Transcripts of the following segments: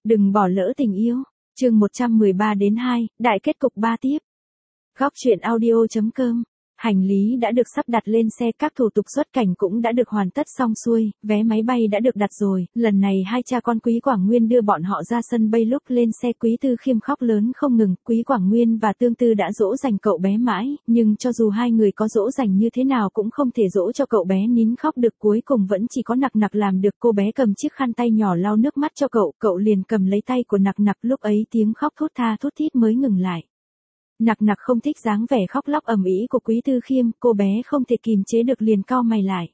Đừng bỏ lỡ tình yêu. Chương 113 đến 2, đại kết cục 3 tiếp. Góc truyện audio.com. Hành lý đã được sắp đặt lên xe, các thủ tục xuất cảnh cũng đã được hoàn tất xong xuôi, vé máy bay đã được đặt rồi, lần này hai cha con Quý Quảng Nguyên đưa bọn họ ra sân bay. Lúc lên xe Quý Tư Khiêm khóc lớn không ngừng, Quý Quảng Nguyên và Tương Tư đã dỗ dành cậu bé mãi, nhưng cho dù hai người có dỗ dành như thế nào cũng không thể dỗ cho cậu bé nín khóc được, cuối cùng vẫn chỉ có Nặc Nặc làm được. Cô bé cầm chiếc khăn tay nhỏ lau nước mắt cho cậu liền cầm lấy tay của Nặc Nặc, lúc ấy tiếng khóc thút tha thút thít mới ngừng lại. Nặc Nặc không thích dáng vẻ khóc lóc ầm ĩ của Quý Tư Khiêm, cô bé không thể kìm chế được liền cau mày lại.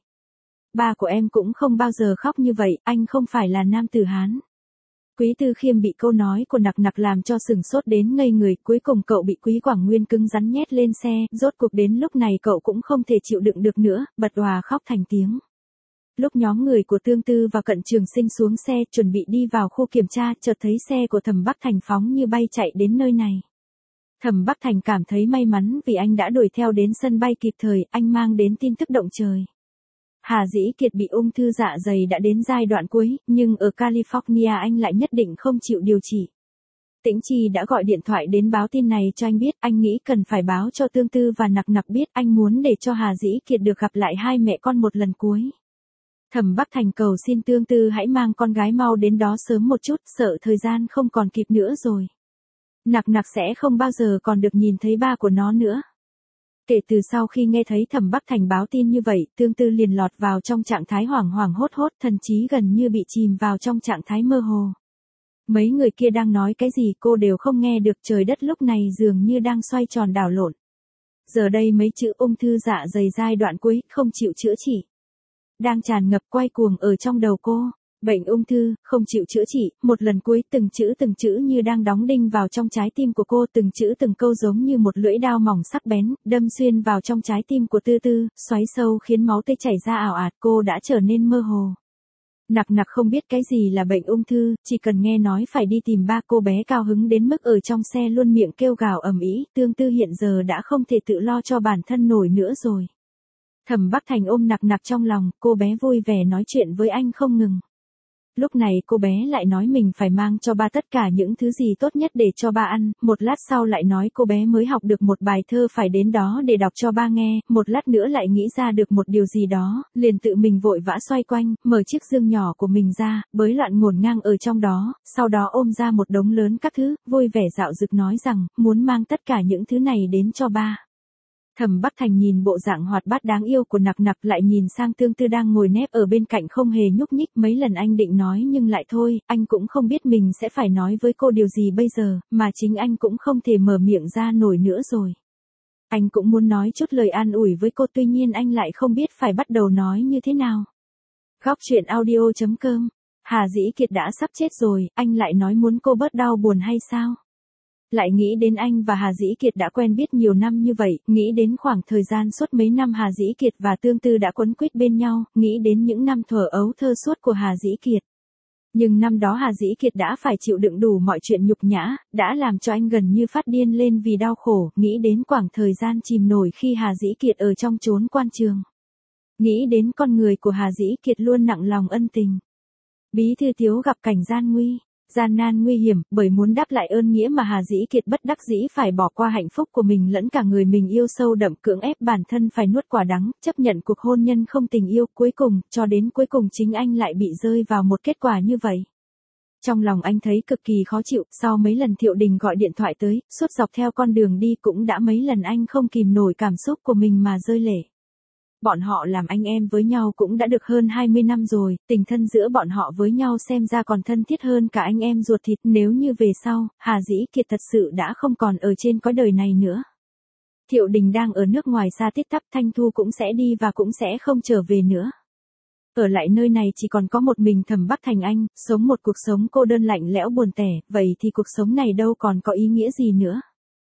Ba của em cũng không bao giờ khóc như vậy, anh không phải là nam tử Hán. Quý Tư Khiêm bị câu nói của Nặc Nặc làm cho sừng sốt đến ngây người, cuối cùng cậu bị Quý Quảng Nguyên cứng rắn nhét lên xe, rốt cuộc đến lúc này cậu cũng không thể chịu đựng được nữa, bật òa khóc thành tiếng. Lúc nhóm người của Tương Tư và Cận Trường Sinh xuống xe chuẩn bị đi vào khu kiểm tra, chợt thấy xe của Thẩm Bắc Thành phóng như bay chạy đến nơi này. Thẩm Bắc Thành cảm thấy may mắn vì anh đã đuổi theo đến sân bay kịp thời, anh mang đến tin tức động trời. Hà Dĩ Kiệt bị ung thư dạ dày đã đến giai đoạn cuối, nhưng ở California anh lại nhất định không chịu điều trị. Tĩnh Chi đã gọi điện thoại đến báo tin này cho anh biết, anh nghĩ cần phải báo cho Tương Tư và Nặc Nặc biết, anh muốn để cho Hà Dĩ Kiệt được gặp lại hai mẹ con một lần cuối. Thẩm Bắc Thành cầu xin Tương Tư hãy mang con gái mau đến đó sớm một chút, sợ thời gian không còn kịp nữa rồi. Nặc Nặc sẽ không bao giờ còn được nhìn thấy ba của nó nữa. Kể từ sau khi nghe thấy Thẩm Bắc Thành báo tin như vậy, Tương Tư liền lọt vào trong trạng thái hoảng hoảng hốt hốt, thần trí gần như bị chìm vào trong trạng thái mơ hồ. Mấy người kia đang nói cái gì cô đều không nghe được, trời đất lúc này dường như đang xoay tròn đảo lộn. Giờ đây mấy chữ ung thư dạ dày giai đoạn cuối, không chịu chữa trị, đang tràn ngập quay cuồng ở trong đầu cô. Bệnh ung thư, không chịu chữa trị, một lần cuối, từng chữ như đang đóng đinh vào trong trái tim của cô, từng chữ từng câu giống như một lưỡi dao mỏng sắc bén, đâm xuyên vào trong trái tim của Tư Tư, xoáy sâu khiến máu tươi chảy ra ảo ạt, cô đã trở nên mơ hồ. Nặc Nặc không biết cái gì là bệnh ung thư, chỉ cần nghe nói phải đi tìm ba, cô bé cao hứng đến mức ở trong xe luôn miệng kêu gào ầm ĩ. Tương Tư hiện giờ đã không thể tự lo cho bản thân nổi nữa rồi. Thẩm Bắc Thành ôm Nặc Nặc trong lòng, cô bé vui vẻ nói chuyện với anh không ngừng. Lúc này cô bé lại nói mình phải mang cho ba tất cả những thứ gì tốt nhất để cho ba ăn, một lát sau lại nói cô bé mới học được một bài thơ phải đến đó để đọc cho ba nghe, một lát nữa lại nghĩ ra được một điều gì đó, liền tự mình vội vã xoay quanh, mở chiếc dương nhỏ của mình ra, bới loạn ngổn ngang ở trong đó, sau đó ôm ra một đống lớn các thứ, vui vẻ dạo dực nói rằng, muốn mang tất cả những thứ này đến cho ba. Thẩm Bắc Thành nhìn bộ dạng hoạt bát đáng yêu của Nặc Nặc, lại nhìn sang Tương Tư đang ngồi nép ở bên cạnh không hề nhúc nhích, mấy lần anh định nói nhưng lại thôi, anh cũng không biết mình sẽ phải nói với cô điều gì bây giờ, mà chính anh cũng không thể mở miệng ra nổi nữa rồi. Anh cũng muốn nói chút lời an ủi với cô, tuy nhiên anh lại không biết phải bắt đầu nói như thế nào. Góc truyện audio.com. Hà Dĩ Kiệt đã sắp chết rồi, anh lại nói muốn cô bớt đau buồn hay sao? Lại nghĩ đến anh và Hà Dĩ Kiệt đã quen biết nhiều năm như vậy, nghĩ đến khoảng thời gian suốt mấy năm Hà Dĩ Kiệt và Tương Tư đã quấn quýt bên nhau, nghĩ đến những năm thuở ấu thơ suốt của Hà Dĩ Kiệt. Nhưng năm đó Hà Dĩ Kiệt đã phải chịu đựng đủ mọi chuyện nhục nhã, đã làm cho anh gần như phát điên lên vì đau khổ, nghĩ đến khoảng thời gian chìm nổi khi Hà Dĩ Kiệt ở trong chốn quan trường. Nghĩ đến con người của Hà Dĩ Kiệt luôn nặng lòng ân tình. Bí thư thiếu gặp cảnh gian nan nguy hiểm, bởi muốn đáp lại ơn nghĩa mà Hà Dĩ Kiệt bất đắc dĩ phải bỏ qua hạnh phúc của mình lẫn cả người mình yêu sâu đậm, cưỡng ép bản thân phải nuốt quả đắng, chấp nhận cuộc hôn nhân không tình yêu, cuối cùng, cho đến cuối cùng chính anh lại bị rơi vào một kết quả như vậy. Trong lòng anh thấy cực kỳ khó chịu, sau mấy lần Thiệu Đình gọi điện thoại tới, suốt dọc theo con đường đi cũng đã mấy lần anh không kìm nổi cảm xúc của mình mà rơi lệ. Bọn họ làm anh em với nhau cũng đã được hơn 20 năm rồi, tình thân giữa bọn họ với nhau xem ra còn thân thiết hơn cả anh em ruột thịt, nếu như về sau, Hà Dĩ Kiệt thật sự đã không còn ở trên cõi đời này nữa. Thiệu Đình đang ở nước ngoài xa tít tắp, Thanh Thu cũng sẽ đi và cũng sẽ không trở về nữa. Ở lại nơi này chỉ còn có một mình Thẩm Bắc Thành anh, sống một cuộc sống cô đơn lạnh lẽo buồn tẻ, vậy thì cuộc sống này đâu còn có ý nghĩa gì nữa.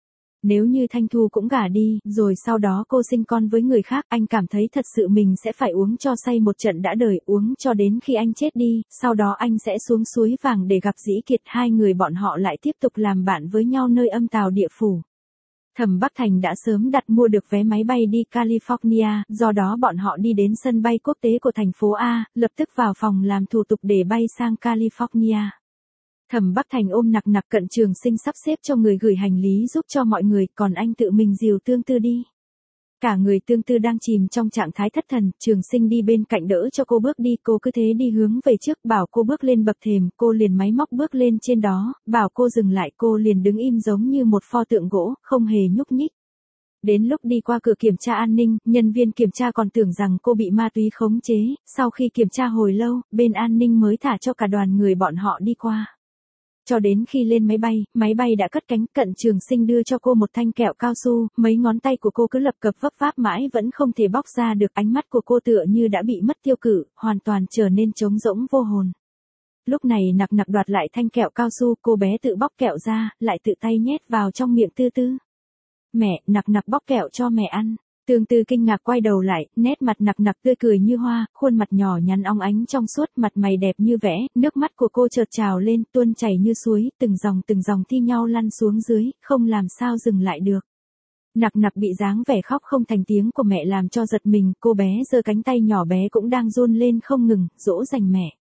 Nếu như Thanh Thu cũng gả đi, rồi sau đó cô sinh con với người khác, anh cảm thấy thật sự mình sẽ phải uống cho say một trận đã đời, uống cho đến khi anh chết đi, sau đó anh sẽ xuống suối vàng để gặp Dĩ Kiệt, hai người bọn họ lại tiếp tục làm bạn với nhau nơi âm tào địa phủ. Thẩm Bắc Thành đã sớm đặt mua được vé máy bay đi California, do đó bọn họ đi đến sân bay quốc tế của thành phố A, lập tức vào phòng làm thủ tục để bay sang California. Thẩm Bắc Thành ôm Nặc Nặc, Cận Trường Sinh sắp xếp cho người gửi hành lý giúp cho mọi người, còn anh tự mình dìu Tương Tư đi. Cả người Tương Tư đang chìm trong trạng thái thất thần, Trường Sinh đi bên cạnh đỡ cho cô bước đi, cô cứ thế đi hướng về trước, bảo cô bước lên bậc thềm, cô liền máy móc bước lên trên đó, bảo cô dừng lại, cô liền đứng im giống như một pho tượng gỗ, không hề nhúc nhích. Đến lúc đi qua cửa kiểm tra an ninh, nhân viên kiểm tra còn tưởng rằng cô bị ma túy khống chế, sau khi kiểm tra hồi lâu, bên an ninh mới thả cho cả đoàn người bọn họ đi qua. Cho đến khi lên máy bay đã cất cánh, Cận Trường Sinh đưa cho cô một thanh kẹo cao su, mấy ngón tay của cô cứ lập cập vấp váp mãi vẫn không thể bóc ra được, ánh mắt của cô tựa như đã bị mất tiêu cự, hoàn toàn trở nên trống rỗng vô hồn. Lúc này Nặc Nặc đoạt lại thanh kẹo cao su, cô bé tự bóc kẹo ra, lại tự tay nhét vào trong miệng Tư Tư. Mẹ, Nặc Nặc bóc kẹo cho mẹ ăn. Tương Tư kinh ngạc quay đầu lại, nét mặt Nặc Nặc tươi cười như hoa, khuôn mặt nhỏ nhắn óng ánh trong suốt, mặt mày đẹp như vẽ, nước mắt của cô chợt trào lên, tuôn chảy như suối, từng dòng thi nhau lăn xuống dưới, không làm sao dừng lại được. Nặc Nặc bị dáng vẻ khóc không thành tiếng của mẹ làm cho giật mình, cô bé giơ cánh tay nhỏ bé cũng đang run lên không ngừng, dỗ dành mẹ.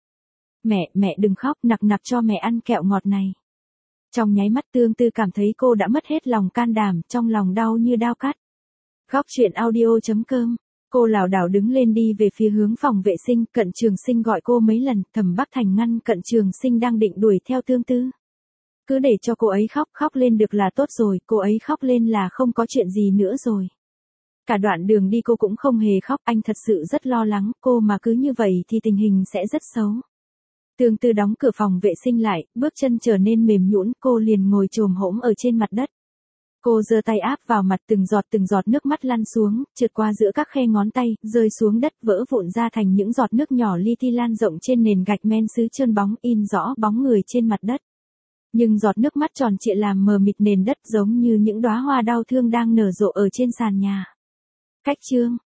Mẹ đừng khóc, Nặc Nặc cho mẹ ăn kẹo ngọt này. Trong nháy mắt Tương Tư cảm thấy cô đã mất hết lòng can đảm, trong lòng đau như đao cắt. Góc truyện audio.com. Cô lảo đảo đứng lên đi về phía hướng phòng vệ sinh, Cận Trường Sinh gọi cô mấy lần, Thẩm Bắc Thành ngăn Cận Trường Sinh đang định đuổi theo Tương Tư. Cứ để cho cô ấy khóc lên được là tốt rồi, cô ấy khóc lên là không có chuyện gì nữa rồi. Cả đoạn đường đi cô cũng không hề khóc, anh thật sự rất lo lắng, cô mà cứ như vậy thì tình hình sẽ rất xấu. Tương Tư đóng cửa phòng vệ sinh lại, bước chân trở nên mềm nhũn, cô liền ngồi chồm hổm ở trên mặt đất. Cô giơ tay áp vào mặt, từng giọt nước mắt lăn xuống, trượt qua giữa các khe ngón tay, rơi xuống đất vỡ vụn ra thành những giọt nước nhỏ li ti lan rộng trên nền gạch men sứ trơn bóng, in rõ bóng người trên mặt đất. Nhưng giọt nước mắt tròn trịa làm mờ mịt nền đất giống như những đóa hoa đau thương đang nở rộ ở trên sàn nhà. Cách chương